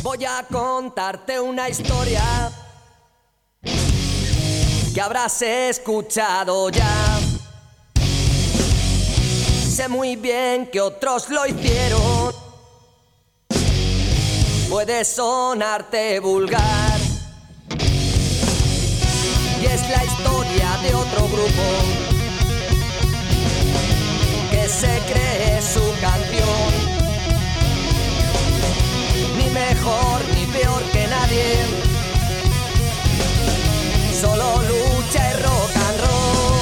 Voy a contarte una historia que habrás escuchado ya. Sé muy bien que otros lo hicieron. Puede sonarte vulgar y es la historia de otro grupo que se cree su canción. Ni mejor ni peor que nadie, solo lucha y rock and roll.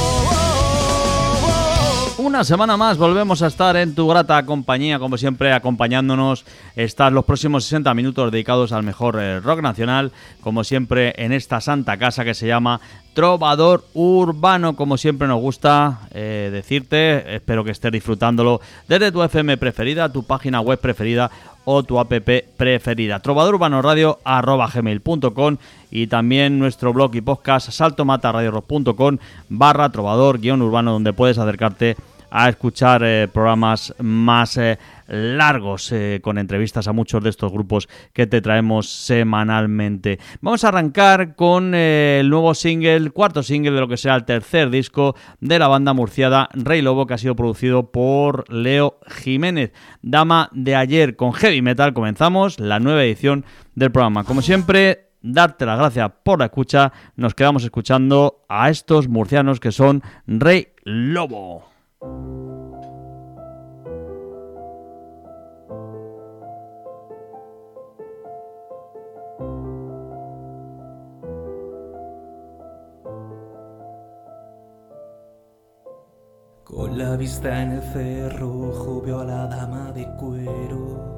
Una semana más volvemos a estar en tu grata compañía, como siempre, acompañándonos. Están los próximos 60 minutos dedicados al mejor rock nacional, como siempre en esta santa casa que se llama Trovador Urbano. Como siempre nos gusta decirte, espero que estés disfrutándolo desde tu FM preferida, tu página web preferida o tu app preferida, trovadorurbanoradio@gmail.com, y también nuestro blog y podcast saltomataradiorock.com/trovador-urbano, donde puedes acercarte a escuchar programas más largos, con entrevistas a muchos de estos grupos que te traemos semanalmente. Vamos a arrancar con el nuevo single, cuarto single de lo que será el tercer disco de la banda murciada Rey Lobo, que ha sido producido por Leo Jiménez. Dama de ayer, con heavy metal comenzamos la nueva edición del programa. Como siempre, darte las gracias por la escucha. Nos quedamos escuchando a estos murcianos que son Rey Lobo. Con la vista en el cerrojo veo a la dama de cuero.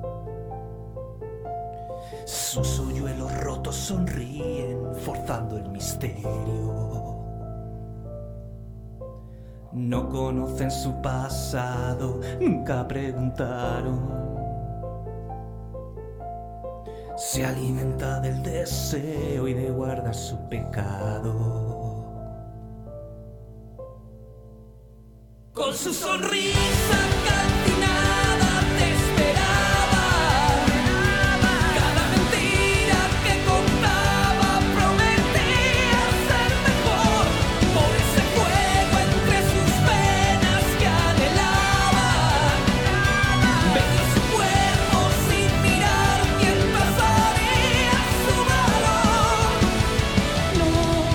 Sus hoyuelos rotos sonríen, forzando el misterio. No conocen su pasado, nunca preguntaron. Se alimenta del deseo y de guardar su pecado. Con su sonrisa calcinada te esperaba. Cada mentira que contaba prometía ser mejor. Por ese fuego entre sus venas que anhelaba. Veía su cuerpo sin mirar mientras haría su valor. No.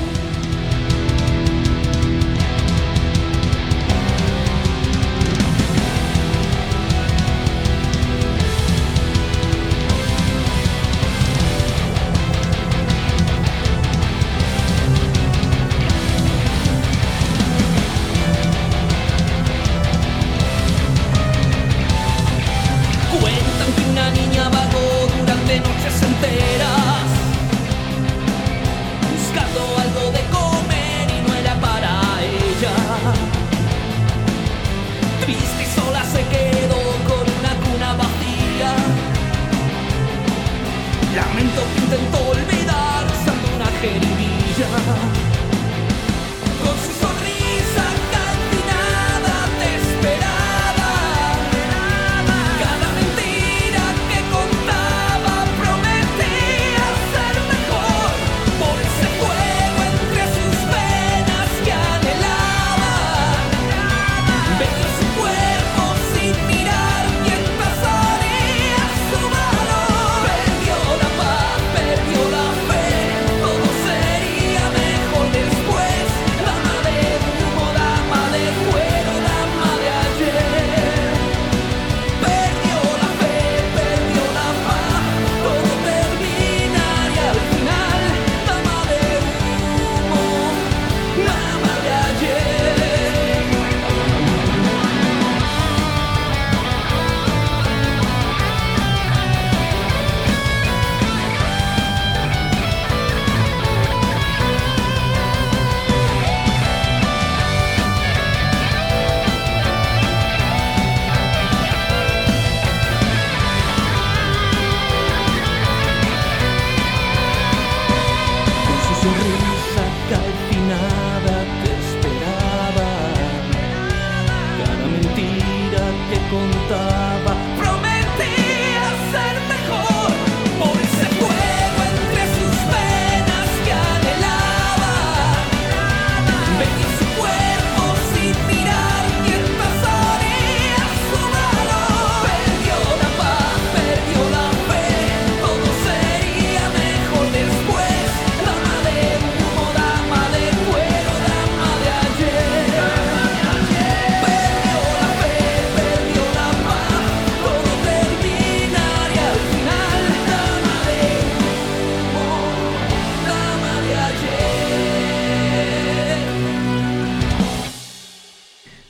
Cuentan que una niña vagó durante noches enteras, buscando algo de comer y no era para ella. Triste y sola se quedó con una cuna vacía. Lamento que intentó olvidar usando una jeringuilla. Con su sonrisa calcinada te esperaba. Cada mentira que contaba prometía ser mejor. Por ese fuego entre sus venas que anhelaba. Veía su cuerpo sin mirar mientras haría su valor. Perdió la paz, perdió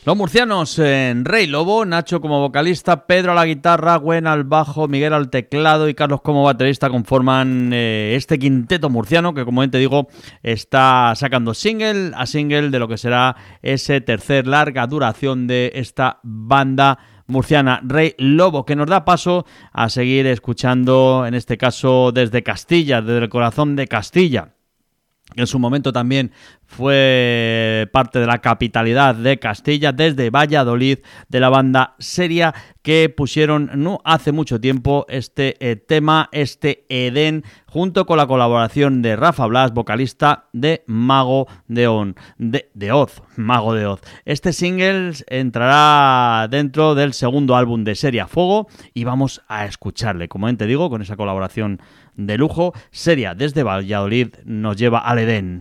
Los murcianos en Rey Lobo, Nacho como vocalista, Pedro a la guitarra, Gwen al bajo, Miguel al teclado y Carlos como baterista conforman este quinteto murciano que, como bien te digo, está sacando single a single de lo que será ese tercer larga duración de esta banda murciana, Rey Lobo, que nos da paso a seguir escuchando, en este caso desde Castilla, desde el corazón de Castilla. En su momento también fue parte de la capitalidad de Castilla, desde Valladolid, de la banda Seria, que pusieron no hace mucho tiempo este tema, este Edén, junto con la colaboración de Rafa Blas, vocalista de Mago de Oz. Mago de Oz. Este single entrará dentro del segundo álbum de Seria Fuego y vamos a escucharle, como te digo, con esa colaboración de lujo. Seria desde Valladolid nos lleva al Edén.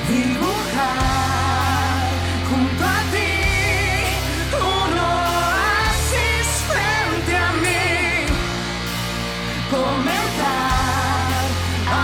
dibujar junto a ti un oasis frente a mí, comenzar a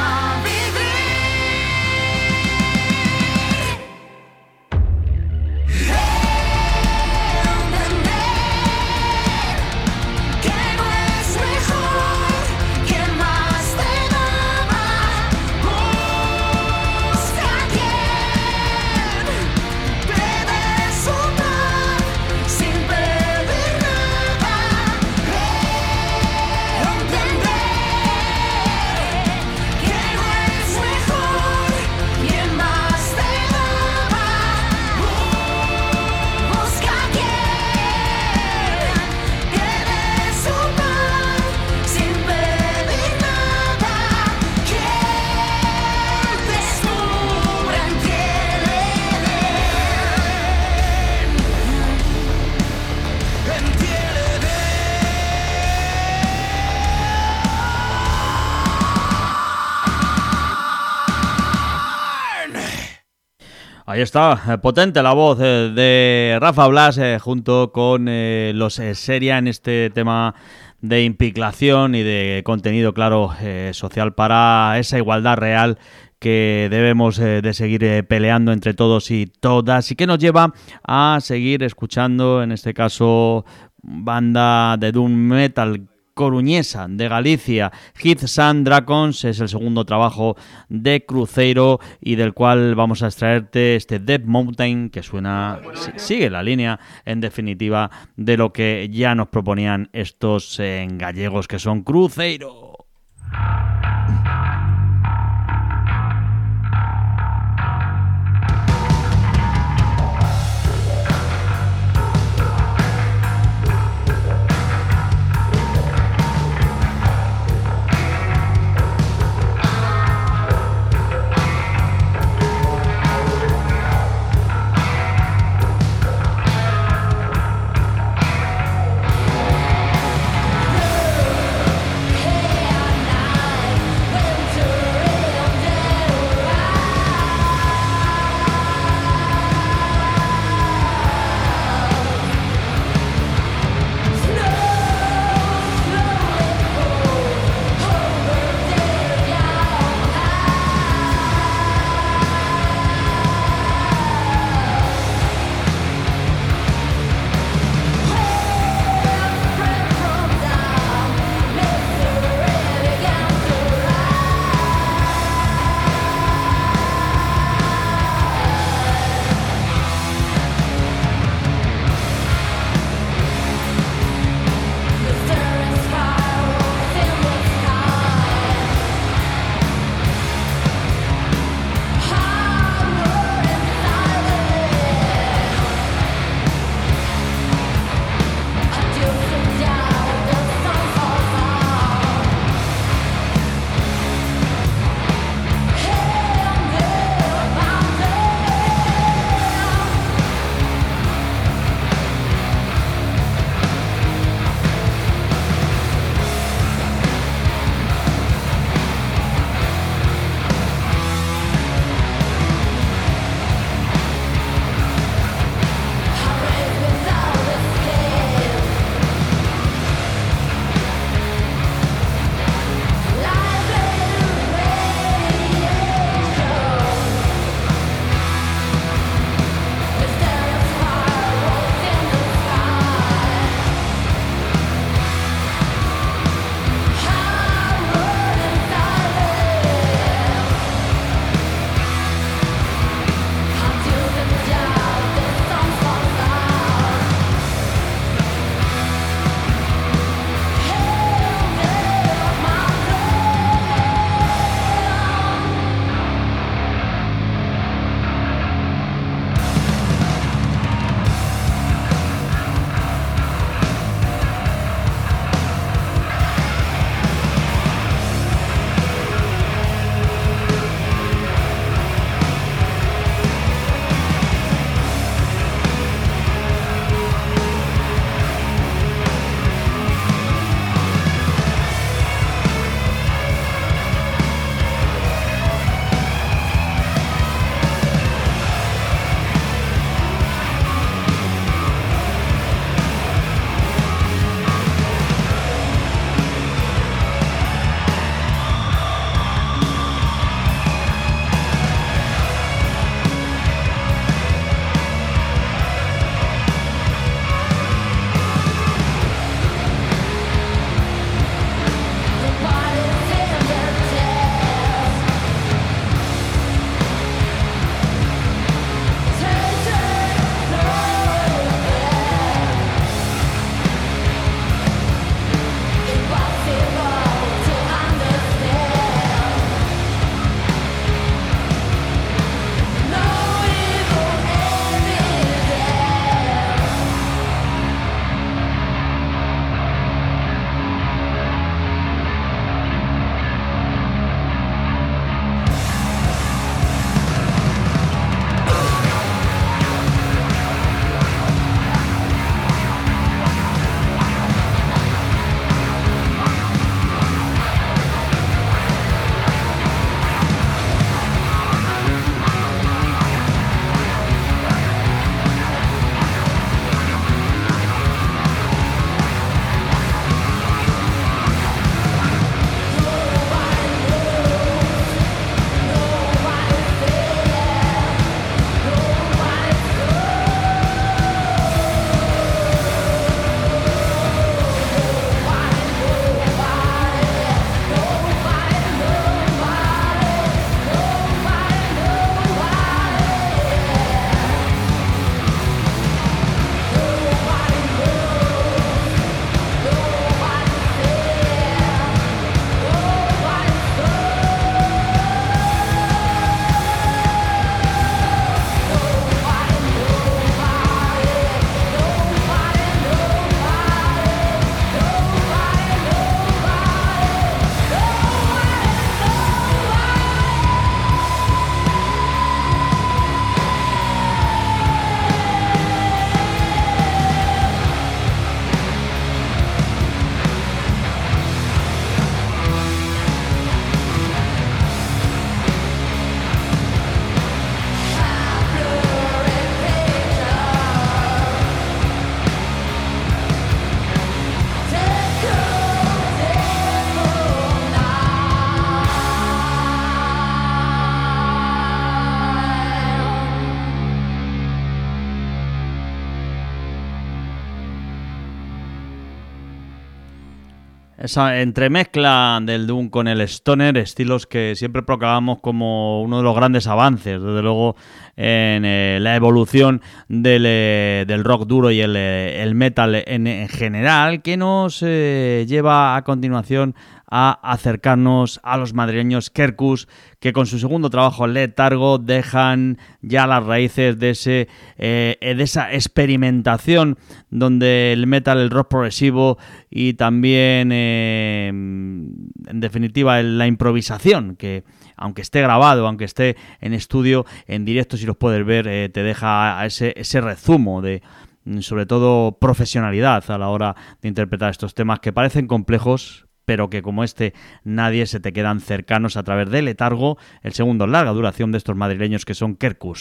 Ahí está, potente la voz de Rafa Blas junto con los Seria en este tema de implicación y de contenido, claro, social para esa igualdad real que debemos de seguir peleando entre todos y todas, y que nos lleva a seguir escuchando, en este caso, banda de doom metal coruñesa de Galicia. Heath Sun Dragons es el segundo trabajo de Cruzeiro y del cual vamos a extraerte este Death Mountain, que suena, sigue la línea en definitiva de lo que ya nos proponían estos gallegos que son Cruzeiro. Hey, esa entremezcla del doom con el stoner, estilos que siempre proclamamos como uno de los grandes avances, desde luego, en la evolución del rock duro y el metal en general, que nos lleva a continuación a acercarnos a los madrileños Quercus, que con su segundo trabajo, Letargo, dejan ya las raíces de esa experimentación donde el metal, el rock progresivo y también, en definitiva, la improvisación, que aunque esté grabado, aunque esté en estudio, en directo, si los puedes ver, te deja ese rezumo de, sobre todo, profesionalidad a la hora de interpretar estos temas que parecen complejos, pero que como nadie se te quedan cercanos a través de Letargo, el segundo larga duración de estos madrileños que son Quercus.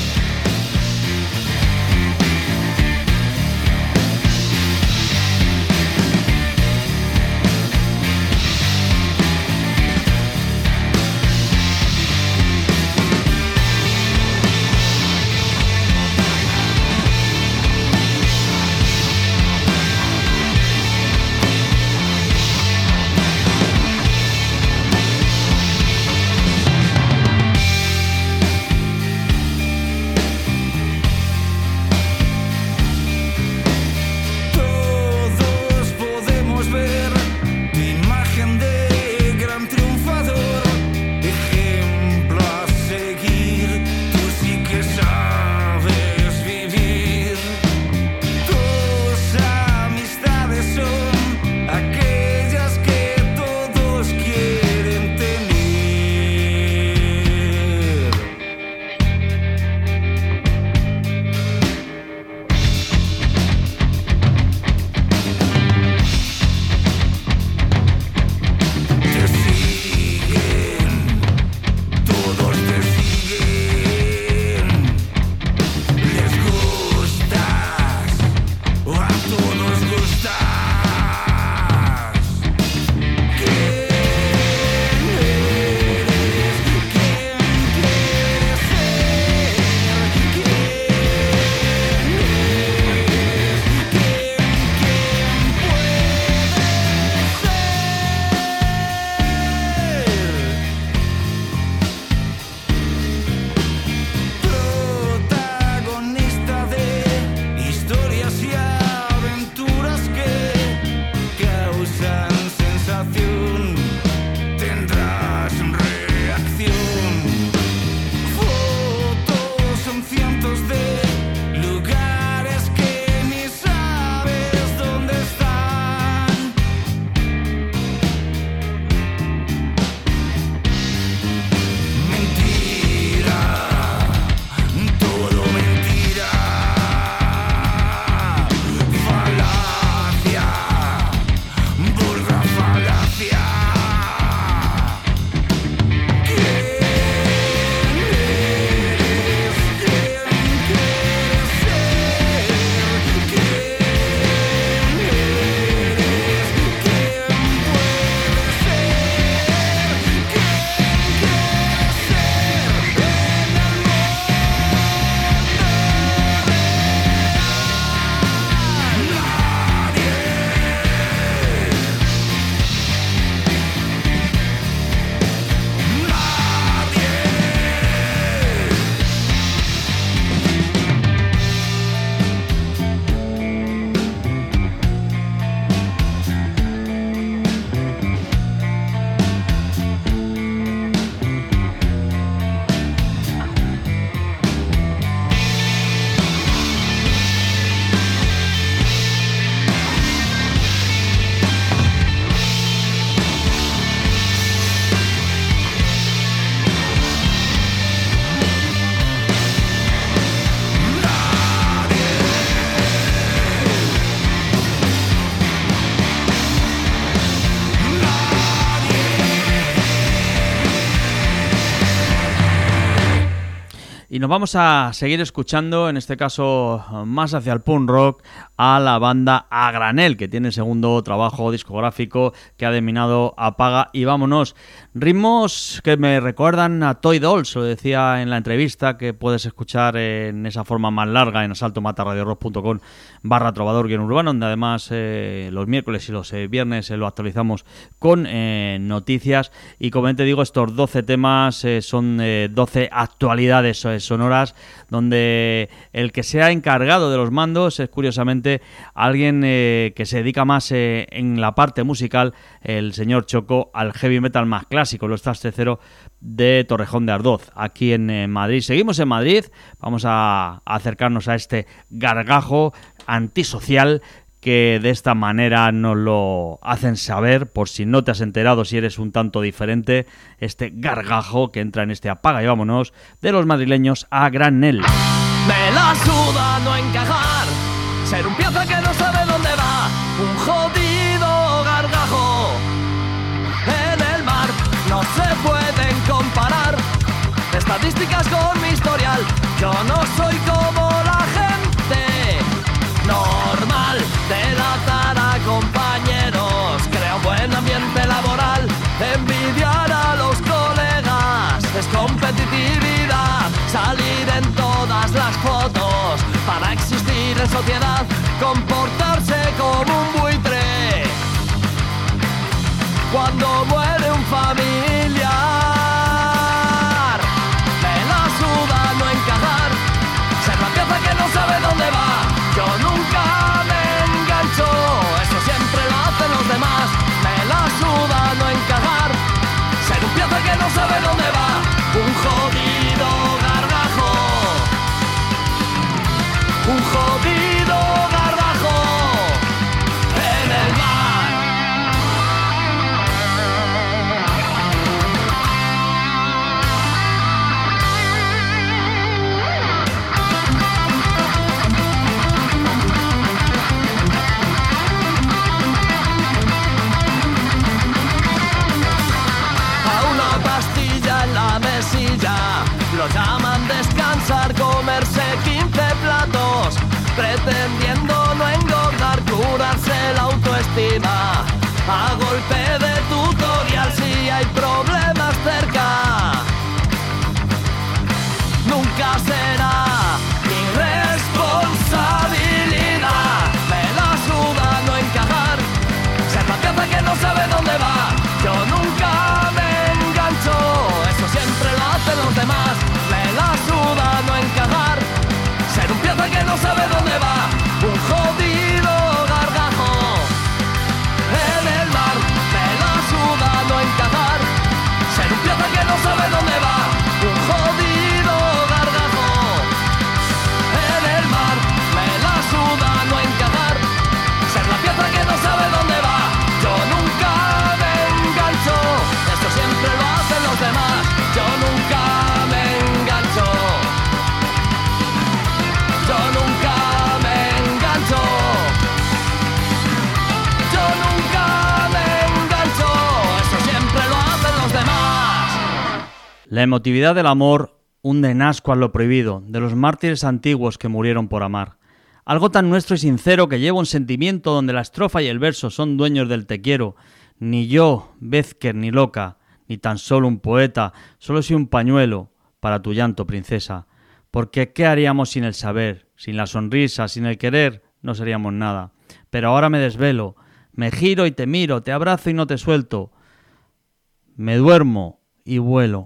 Y nos vamos a seguir escuchando, en este caso más hacia el punk rock, a la banda A Granel, que tiene el segundo trabajo discográfico que ha denominado Apaga y Vámonos. Ritmos que me recuerdan a Toy Dolls, lo decía en la entrevista, que puedes escuchar en esa forma más larga en asaltomatarradiorock.com/trovador-urbano, donde además los miércoles y los viernes lo actualizamos con noticias. Y como te digo, estos 12 temas son 12 actualidades sonoras, donde el que se ha encargado de los mandos es curiosamente alguien que se dedica más en la parte musical, el señor Choco, al heavy metal más clásico, los Traste Cero de Torrejón de Ardoz, aquí en Madrid. Seguimos en Madrid, vamos a acercarnos a este gargajo antisocial que de esta manera nos lo hacen saber, por si no te has enterado, si eres un tanto diferente, este gargajo que entra en este apaga y vámonos de los madrileños a granel. Me la suda no encajar, ser un pieza que no sabe dónde va, un jodido gargajo. En el mar no se pueden comparar estadísticas con mi historial. Yo no soy como la gente normal, delatar a compañeros, crea un buen ambiente laboral, envidiar a los colegas es competitividad, salir en todas las fotos para existir en sociedad, comportarse como un buitre cuando muere un familiar. Me la suda no encajar, ser la pieza que no sabe dónde va. Yo nunca me engancho, eso siempre lo hacen los demás. Me la suda no encajar, ser un pieza que no sabe dónde va. Un jodido gargajo, un jodido gargajo en el mar. Lo llaman descansar, comerse 15 platos, pretendiendo no engordar, curarse la autoestima a golpe de tutorial. Si hay problemas cerca, nunca será mi responsabilidad. Me la suda no encajar, ser la pieza que no sabe dónde va. Yo nunca me engancho, eso siempre lo hacen los demás. Me la suda no encajar, ser un pieza que no sabe dónde va. Un jodido gargajo en el mar. Me la suda no encajar, ser un pieza que no sabe dónde va. Un jodido gargajo en el mar. Me la suda no encajar, ser la pieza que no sabe dónde va. Yo nunca me engancho, esto siempre lo hacen los demás. Yo nunca me engancho, yo nunca me engancho, yo nunca me engancho, esto siempre lo hacen los demás. La emotividad del amor hunde en ascuas lo prohibido, de los mártires antiguos que murieron por amar. Algo tan nuestro y sincero que lleva un sentimiento donde la estrofa y el verso son dueños del te quiero. Ni yo, Bézquer, ni loca, ni tan solo un poeta, solo soy un pañuelo para tu llanto, princesa. Porque ¿qué haríamos sin el saber? Sin la sonrisa, sin el querer, no seríamos nada. Pero ahora me desvelo, me giro y te miro, te abrazo y no te suelto. Me duermo y vuelo.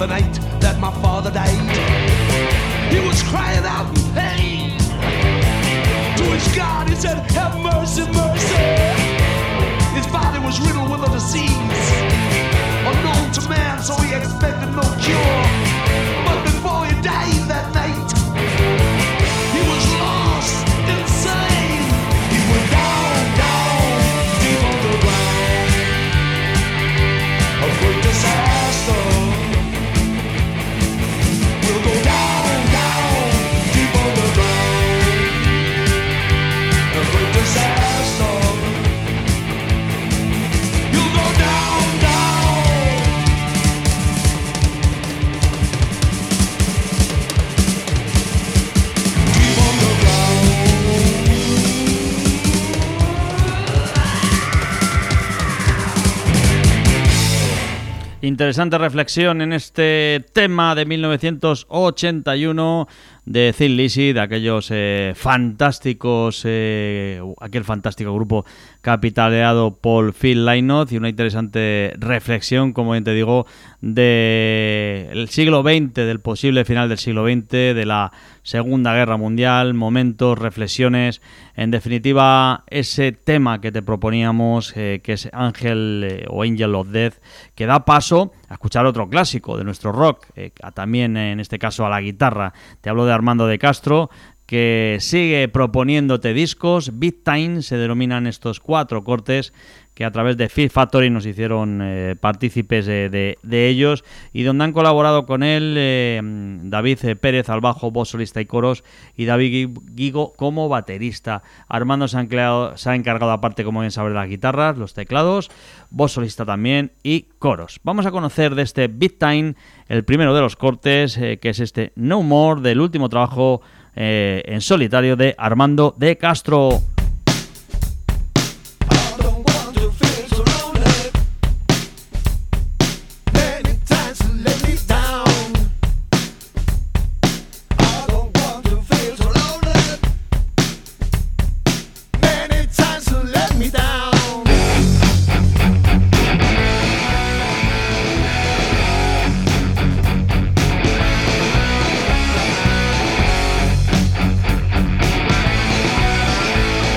the night that my father died. He was crying out in pain. To his God he said, have mercy, mercy. His body was riddled with a disease unknown to man, so he expected no cure. But before he died that night, he was lost, insane. He went down, down, deep underground. A great disaster. We'll go down, down, deep underground. A great disaster. You'll go down, down. Deep underground. Interesante reflexión en este tema de 1981 de Thin Lizzy, de aquellos fantásticos, aquel fantástico grupo capitaneado por Phil Lynott, y una interesante reflexión, como bien te digo, del siglo XX, del posible final del siglo XX, de la Segunda Guerra Mundial, momentos, reflexiones, en definitiva ese tema que te proponíamos, que es Ángel o Angel of Death, que da paso a escuchar otro clásico de nuestro rock, también en este caso a la guitarra. Te hablo de Armando de Castro, que sigue proponiéndote discos. Big Time se denominan estos 4 cortes que a través de Fear Factory nos hicieron partícipes de ellos, y donde han colaborado con él David Pérez al bajo, voz solista y coros, y David Guigo como baterista. Armando se ha encargado aparte, como bien sabes, de las guitarras, los teclados, voz solista también y coros. Vamos a conocer de este Big Time el primero de los cortes, que es este No More, del último trabajo en solitario de Armando de Castro. Many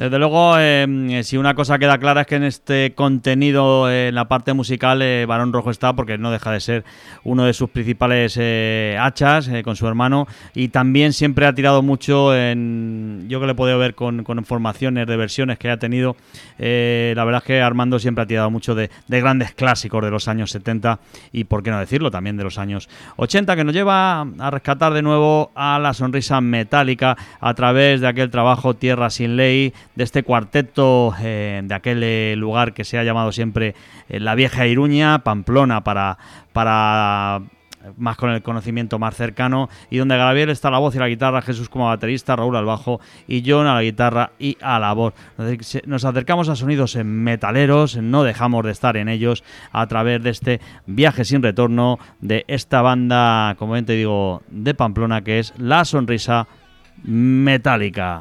Desde luego, si una cosa queda clara es que en este contenido, en la parte musical, Barón Rojo está, porque no deja de ser uno de sus principales hachas con su hermano, y también siempre ha tirado mucho yo que le he podido ver con formaciones de versiones que ha tenido, la verdad es que Armando siempre ha tirado mucho de grandes clásicos de los años 70 y, por qué no decirlo, también de los años 80, que nos lleva a rescatar de nuevo a la sonrisa metálica a través de aquel trabajo Tierra sin Ley, de este cuarteto de aquel lugar que se ha llamado siempre la vieja Iruña, Pamplona para más con el conocimiento más cercano, y donde Gabriel está a la voz y la guitarra, Jesús como baterista, Raúl al bajo y John a la guitarra y a la voz. Nos acercamos a sonidos metaleros, no dejamos de estar en ellos a través de este viaje sin retorno de esta banda, como bien te digo, de Pamplona, que es La Sonrisa Metálica.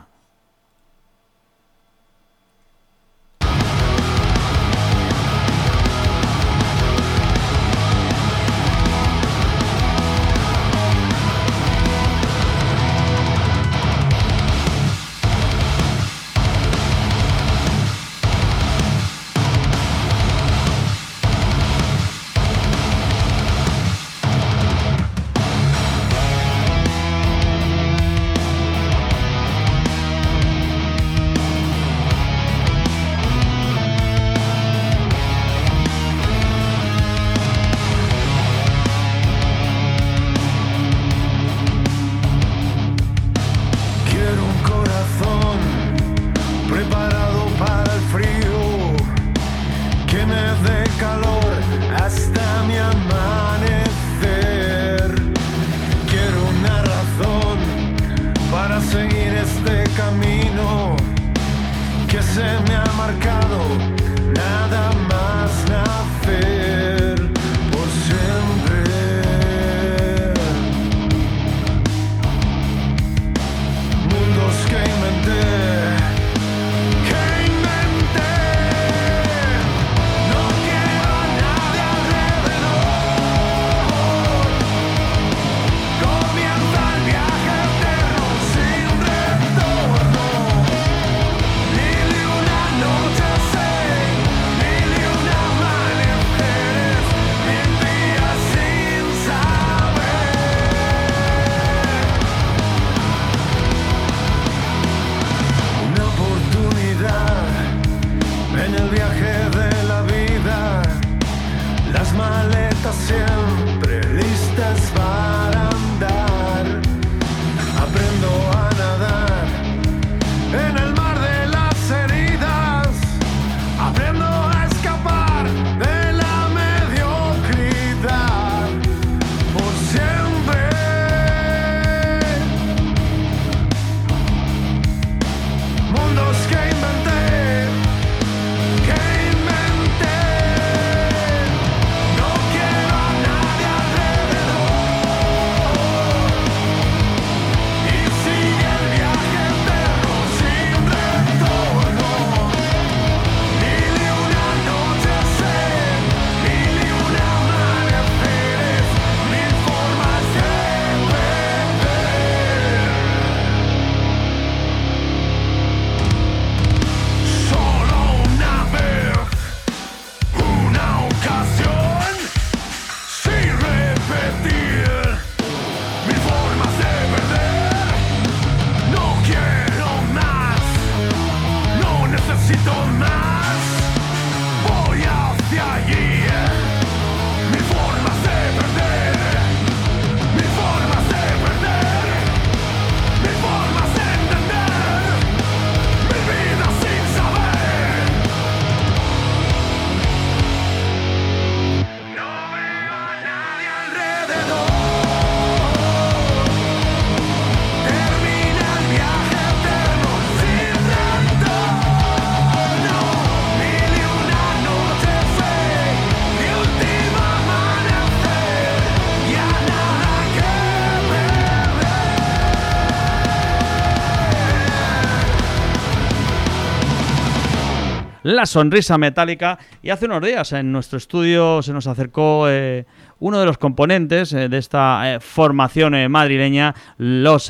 La Sonrisa Metálica, y hace unos días en nuestro estudio se nos acercó uno de los componentes de esta formación madrileña, los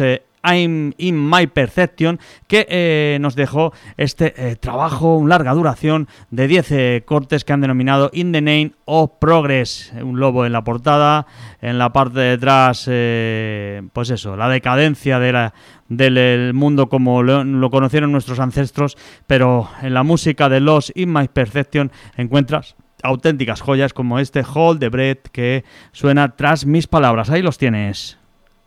I'm in My Perception, que nos dejó este trabajo, una larga duración de 10 cortes que han denominado In the Name of Progress. Un lobo en la portada, en la parte de atrás, pues eso, la decadencia del mundo como lo conocieron nuestros ancestros, pero en la música de los In My Perception encuentras auténticas joyas como este Hold the Breath que suena tras mis palabras. Ahí los tienes.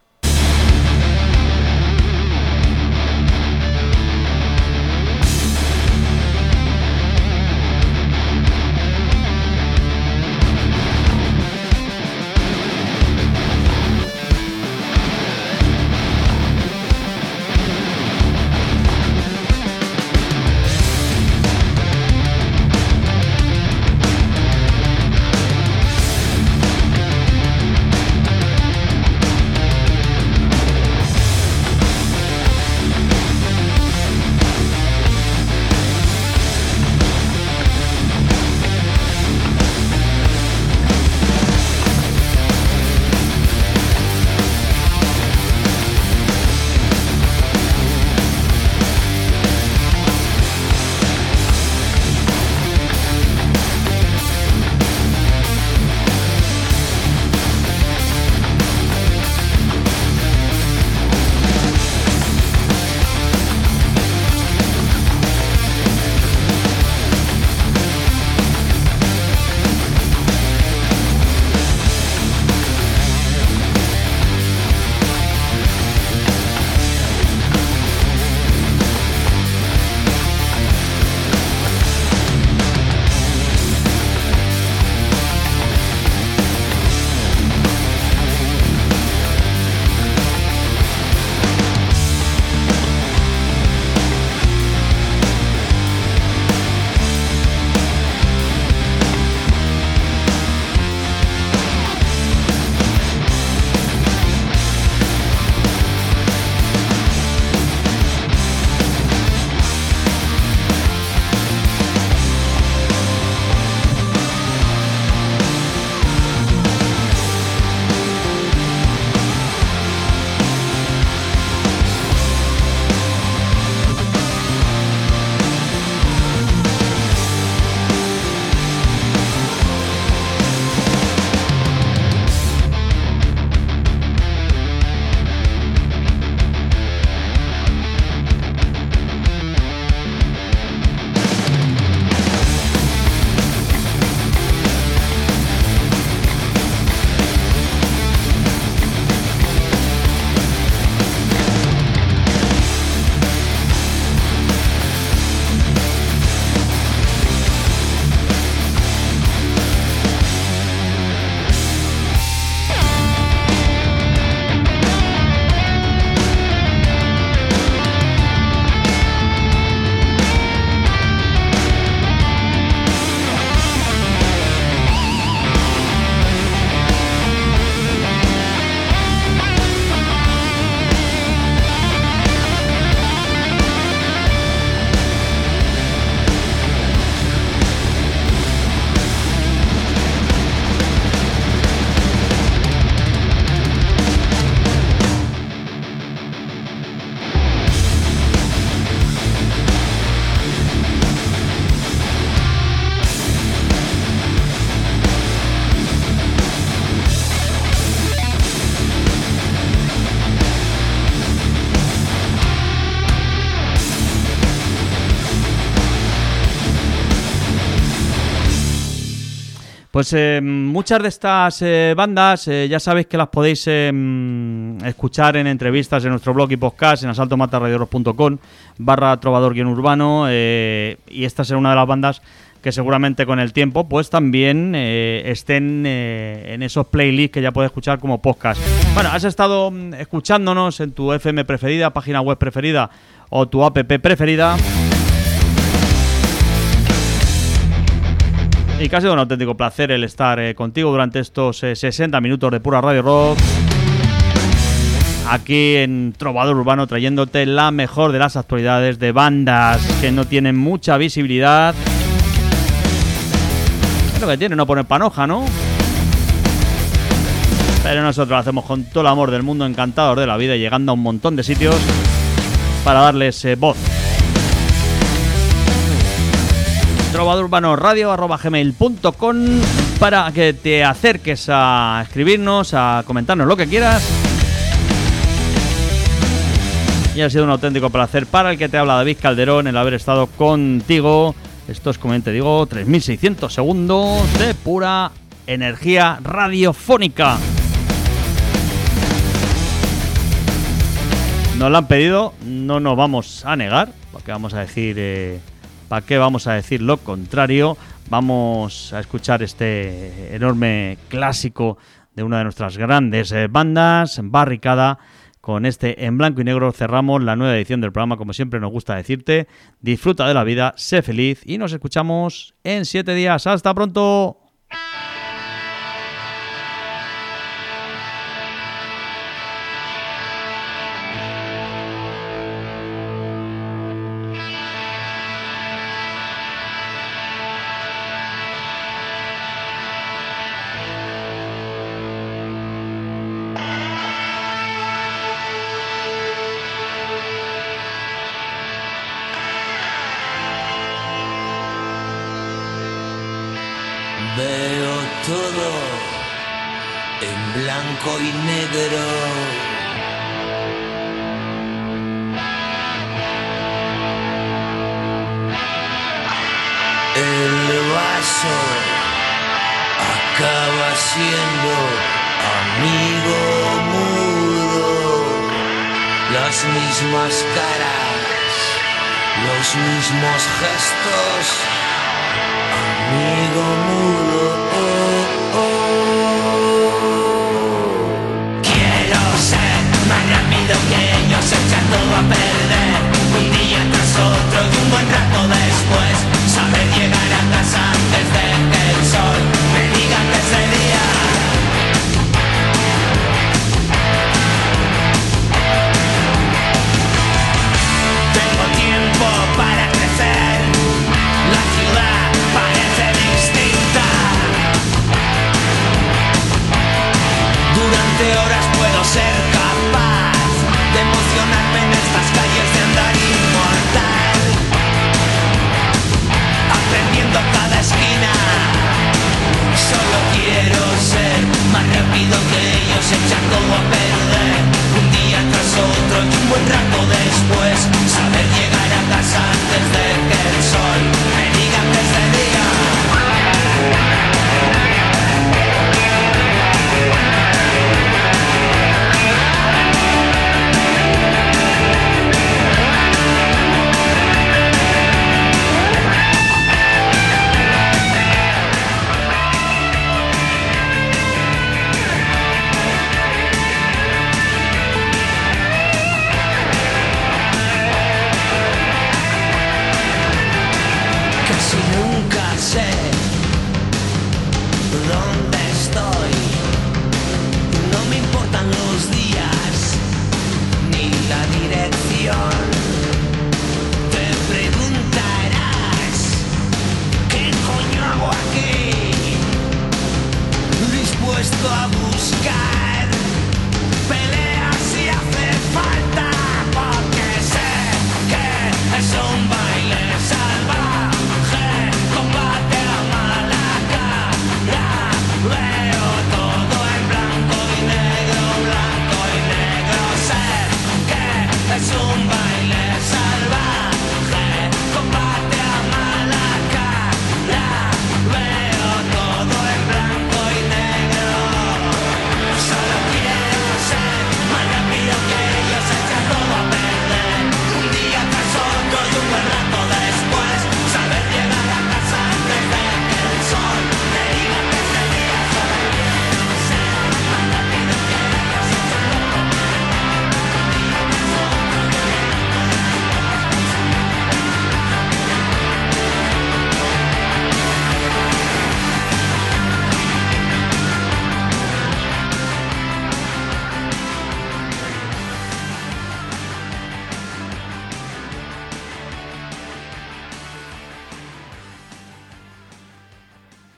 Pues muchas de estas bandas ya sabéis que las podéis escuchar en entrevistas en nuestro blog y podcast en asaltomatarradioros.com/trovador-urbano y esta será una de las bandas que seguramente con el tiempo pues también estén en esos playlists que ya puedes escuchar como podcast. Bueno, has estado escuchándonos en tu FM preferida, página web preferida o tu app preferida. Y que ha sido un auténtico placer el estar contigo durante estos 60 minutos de pura radio rock. Aquí en Trovador Urbano, trayéndote la mejor de las actualidades de bandas que no tienen mucha visibilidad. Es lo que tiene no poner panoja, ¿no? Pero nosotros lo hacemos con todo el amor del mundo, encantados de la vida y llegando a un montón de sitios para darles voz. trovadourbanoradio@gmail.com para que te acerques a escribirnos, a comentarnos lo que quieras. Y ha sido un auténtico placer para el que te habla, David Calderón, el haber estado contigo. Esto es, como te digo, 3600 segundos de pura energía radiofónica. Nos lo han pedido, no nos vamos a negar, porque vamos a decir, ¿para qué vamos a decir lo contrario? Vamos a escuchar este enorme clásico de una de nuestras grandes bandas, Barricada. Con este En Blanco y Negro cerramos la nueva edición del programa, como siempre nos gusta decirte. Disfruta de la vida, sé feliz y nos escuchamos en 7 días. ¡Hasta pronto! Veo todo en blanco y negro. El vaso acaba siendo amigo mudo. Las mismas caras, los mismos gestos. Amigo mudo, Quiero ser más rápido que ellos, echar todo a perder. Un día tras otro y un buen rato después. Saber llegar a casa antes de que el sol me diga que es de día. Tengo tiempo para crecer. La ciudad parece distinta. Durante horas puedo ser capaz de emocionarme en estas calles de andar inmortal, aprendiendo cada esquina. Solo quiero ser más rápido que ellos, echar todo a perder. Un día tras otro y un buen rato después. Saber llegar a casa antes de que el sol me diga que es de día. Casi nunca sé dónde estoy. No me importan los días ni la dirección. Te preguntarás ¿qué coño hago aquí? Dispuesto a buscar peleas si hace falta.